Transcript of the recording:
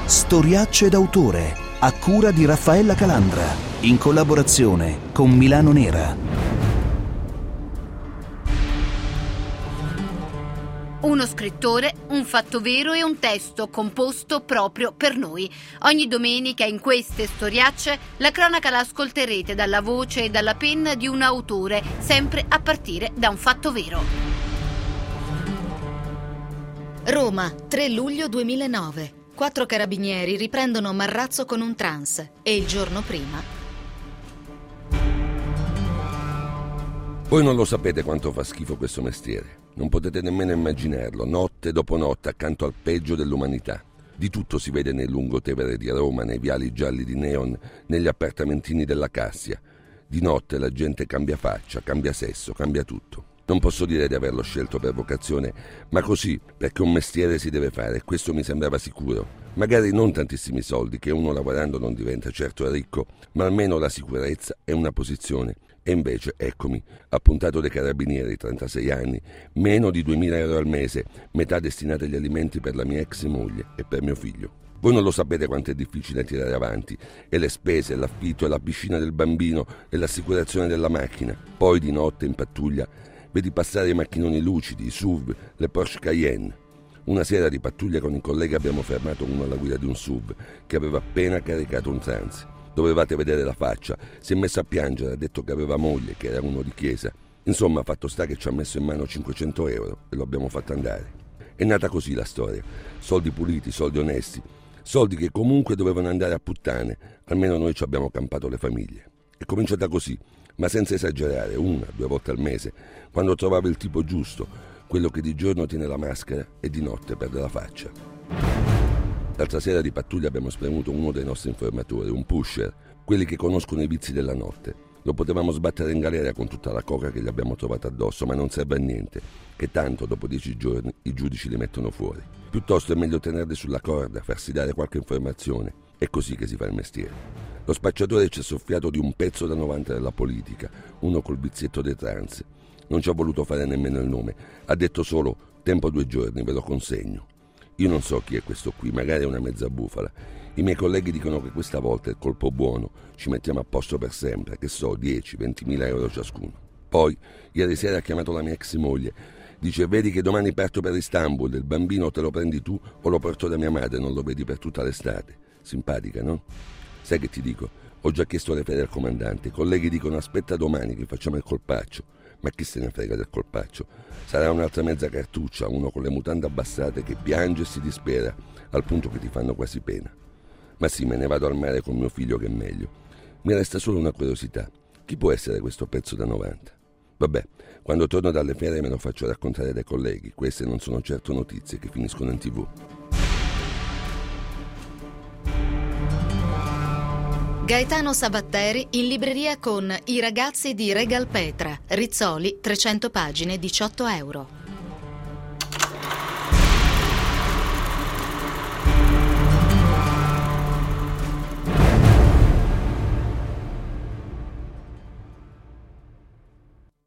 Storiacce d'autore, a cura di Raffaella Calandra, in collaborazione con Milano Nera. Uno scrittore, un fatto vero e un testo composto proprio per noi. Ogni domenica in queste storiacce la cronaca la ascolterete dalla voce e dalla penna di un autore, sempre a partire da un fatto vero. Roma, 3 luglio 2009. 4 carabinieri riprendono Marrazzo con un trans e il giorno prima... Voi non lo sapete quanto fa schifo questo mestiere. Non potete nemmeno immaginarlo, notte dopo notte accanto al peggio dell'umanità. Di tutto si vede nei lungotevere di Roma, nei viali gialli di neon, negli appartamentini della Cassia. Di notte la gente cambia faccia, cambia sesso, cambia tutto. Non posso dire di averlo scelto per vocazione, ma così, perché un mestiere si deve fare, e questo mi sembrava sicuro. Magari non tantissimi soldi, che uno lavorando non diventa certo ricco, ma almeno la sicurezza e una posizione. E invece, eccomi, appuntato dai carabinieri, 36 anni, meno di 2.000 euro al mese, metà destinati agli alimenti per la mia ex moglie e per mio figlio. Voi non lo sapete quanto è difficile tirare avanti, e le spese, l'affitto, e la piscina del bambino, e l'assicurazione della macchina. Poi di notte in pattuglia vedi passare i macchinoni lucidi, i SUV, le Porsche Cayenne. Una sera di pattuglia con i colleghi abbiamo fermato uno alla guida di un SUV che aveva appena caricato un trans. Dovevate vedere la faccia, si è messo a piangere, ha detto che aveva moglie, che era uno di chiesa. Insomma, fatto sta che ci ha messo in mano 500 euro e lo abbiamo fatto andare. È nata così la storia, soldi puliti, soldi onesti, soldi che comunque dovevano andare a puttane, almeno noi ci abbiamo campato le famiglie. È cominciata così, ma senza esagerare, 1-2 volte al mese, quando trovavo il tipo giusto, quello che di giorno tiene la maschera e di notte perde la faccia. L'altra sera di pattuglia abbiamo spremuto uno dei nostri informatori, un pusher, quelli che conoscono i vizi della notte. Lo potevamo sbattere in galera con tutta la coca che gli abbiamo trovato addosso, ma non serve a niente, che tanto dopo 10 giorni i giudici li mettono fuori. Piuttosto è meglio tenerli sulla corda, farsi dare qualche informazione. È così che si fa il mestiere. Lo spacciatore ci ha soffiato di un pezzo da 90 della politica, uno col vizietto dei trans. Non ci ha voluto fare nemmeno il nome, ha detto solo tempo 2 giorni, ve lo consegno. Io non so chi è questo qui, magari è una mezza bufala. I miei colleghi dicono che questa volta è il colpo buono, ci mettiamo a posto per sempre, che so, 10-20.000 euro ciascuno. Poi, ieri sera ha chiamato la mia ex moglie, dice vedi che domani parto per Istanbul, il bambino te lo prendi tu o lo porto da mia madre, non lo vedi per tutta l'estate. Simpatica, no? Sai che ti dico? Ho già chiesto le ferie al comandante, i colleghi dicono aspetta domani che facciamo il colpaccio. Ma chi se ne frega del colpaccio? Sarà un'altra mezza cartuccia, uno con le mutande abbassate che piange e si dispera, al punto che ti fanno quasi pena. Ma sì, me ne vado al mare con mio figlio che è meglio. Mi resta solo una curiosità. Chi può essere questo pezzo da 90? Vabbè, quando torno dalle ferie me lo faccio raccontare dai colleghi. Queste non sono certo notizie che finiscono in TV. Gaetano Sabatteri in libreria con I ragazzi di Regal Petra, Rizzoli, 300 pagine, 18 euro.